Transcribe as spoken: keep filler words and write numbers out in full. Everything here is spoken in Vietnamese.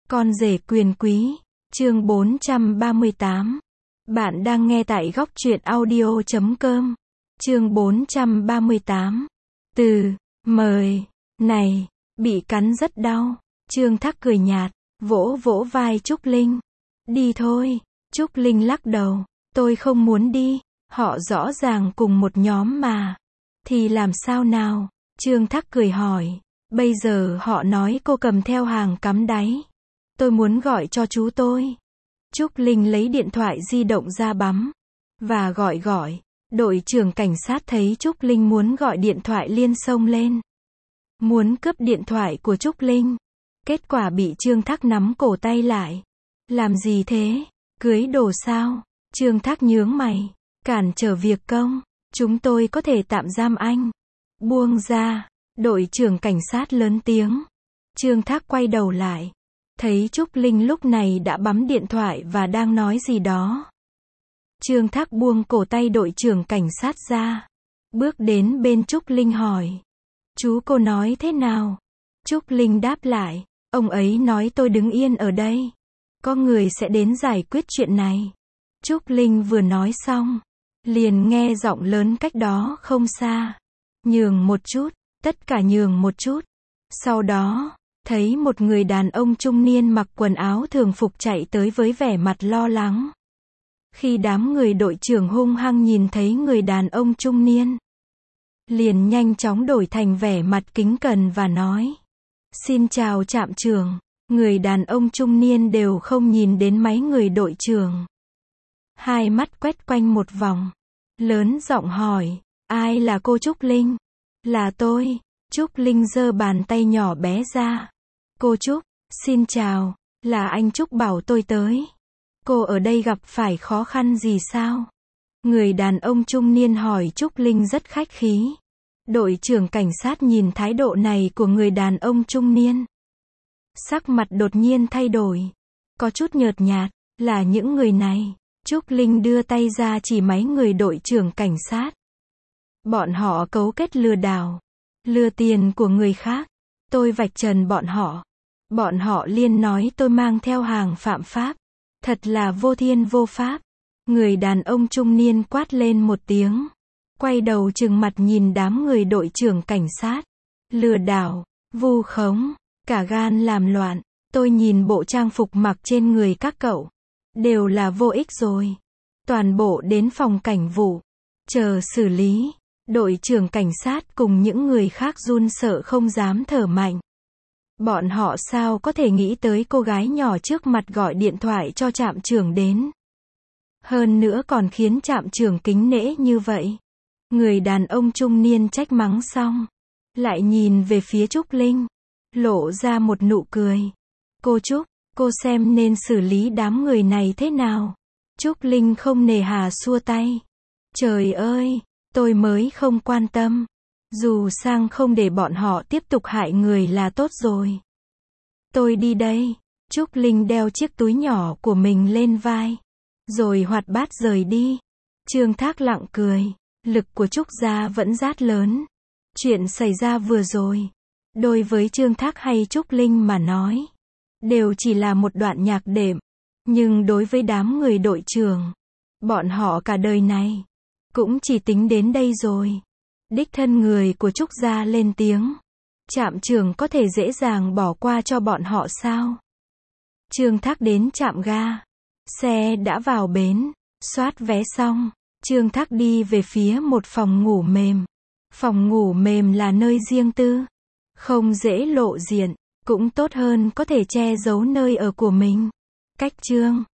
Con rể quyền quý, chương bốn trăm ba mươi tám. Bạn đang nghe tại góc truyện audio chấm com. Chương bốn trăm ba mươi tám. Từ, mời, này, bị cắn rất đau. Trương Thác cười nhạt, vỗ vỗ vai Trúc Linh. Đi thôi. Trúc Linh lắc đầu. Tôi không muốn đi. Họ rõ ràng cùng một nhóm mà. Thì làm sao nào? Trương Thác cười hỏi. Bây giờ họ nói cô cầm theo hàng cắm đáy. Tôi muốn gọi cho chú tôi. Trúc Linh lấy điện thoại di động ra bấm. Và gọi gọi. Đội trưởng cảnh sát thấy Trúc Linh muốn gọi điện thoại liên xông lên. Muốn cướp điện thoại của Trúc Linh. Kết quả bị Trương Thác nắm cổ tay lại. Làm gì thế? Cưới đồ sao? Trương Thác nhướng mày. Cản trở việc công. Chúng tôi có thể tạm giam anh. Buông ra. Đội trưởng cảnh sát lớn tiếng. Trương Thác quay đầu lại. Thấy Trúc Linh lúc này đã bấm điện thoại và đang nói gì đó. Trương Thác buông cổ tay đội trưởng cảnh sát ra. Bước đến bên Trúc Linh hỏi. Chú cô nói thế nào? Trúc Linh đáp lại. Ông ấy nói tôi đứng yên ở đây. Có người sẽ đến giải quyết chuyện này. Trúc Linh vừa nói xong. Liền nghe giọng lớn cách đó không xa. Nhường một chút. Tất cả nhường một chút. Sau đó, thấy một người đàn ông trung niên mặc quần áo thường phục chạy tới với vẻ mặt lo lắng. Khi đám người đội trưởng hung hăng nhìn thấy người đàn ông trung niên, liền nhanh chóng đổi thành vẻ mặt kính cẩn và nói. Xin chào trạm trưởng. Người đàn ông trung niên đều không nhìn đến mấy người đội trưởng. Hai mắt quét quanh một vòng. Lớn giọng hỏi. Ai là cô Trúc Linh? Là tôi. Trúc Linh giơ bàn tay nhỏ bé ra. Cô Trúc, xin chào. Là anh Trúc bảo tôi tới. Cô ở đây gặp phải khó khăn gì sao? Người đàn ông trung niên hỏi Trúc Linh rất khách khí. Đội trưởng cảnh sát nhìn thái độ này của người đàn ông trung niên. Sắc mặt đột nhiên thay đổi. Có chút nhợt nhạt. Là những người này. Trúc Linh đưa tay ra chỉ mấy người đội trưởng cảnh sát. Bọn họ cấu kết lừa đảo. Lừa tiền của người khác. Tôi vạch trần bọn họ. Bọn họ liên nói tôi mang theo hàng phạm pháp. Thật là vô thiên vô pháp. Người đàn ông trung niên quát lên một tiếng. Quay đầu trừng mặt nhìn đám người đội trưởng cảnh sát. Lừa đảo, vu khống, cả gan làm loạn. Tôi nhìn bộ trang phục mặc trên người các cậu. Đều là vô ích rồi. Toàn bộ đến phòng cảnh vụ. Chờ xử lý. Đội trưởng cảnh sát cùng những người khác run sợ không dám thở mạnh. Bọn họ sao có thể nghĩ tới cô gái nhỏ trước mặt gọi điện thoại cho trạm trưởng đến. Hơn nữa còn khiến trạm trưởng kính nể như vậy. Người đàn ông trung niên trách mắng xong. Lại nhìn về phía Trúc Linh. Lộ ra một nụ cười. Cô Trúc, cô xem nên xử lý đám người này thế nào? Trúc Linh không nề hà xua tay. Trời ơi! Tôi mới không quan tâm. Dù sang không để bọn họ tiếp tục hại người là tốt rồi. Tôi đi đây. Trúc Linh đeo chiếc túi nhỏ của mình lên vai. Rồi hoạt bát rời đi. Trương Thác lặng cười. Lực của Trúc gia vẫn rất lớn. Chuyện xảy ra vừa rồi. Đối với Trương Thác hay Trúc Linh mà nói. Đều chỉ là một đoạn nhạc đệm. Nhưng đối với đám người đội trưởng. Bọn họ cả đời này. Cũng chỉ tính đến đây rồi. Đích thân người của Trúc gia lên tiếng. Trạm trưởng có thể dễ dàng bỏ qua cho bọn họ sao? Trương Thác đến trạm ga. Xe đã vào bến. Soát vé xong. Trương Thác đi về phía một phòng ngủ mềm. Phòng ngủ mềm là nơi riêng tư. Không dễ lộ diện. Cũng tốt hơn có thể che giấu nơi ở của mình. Cách Trương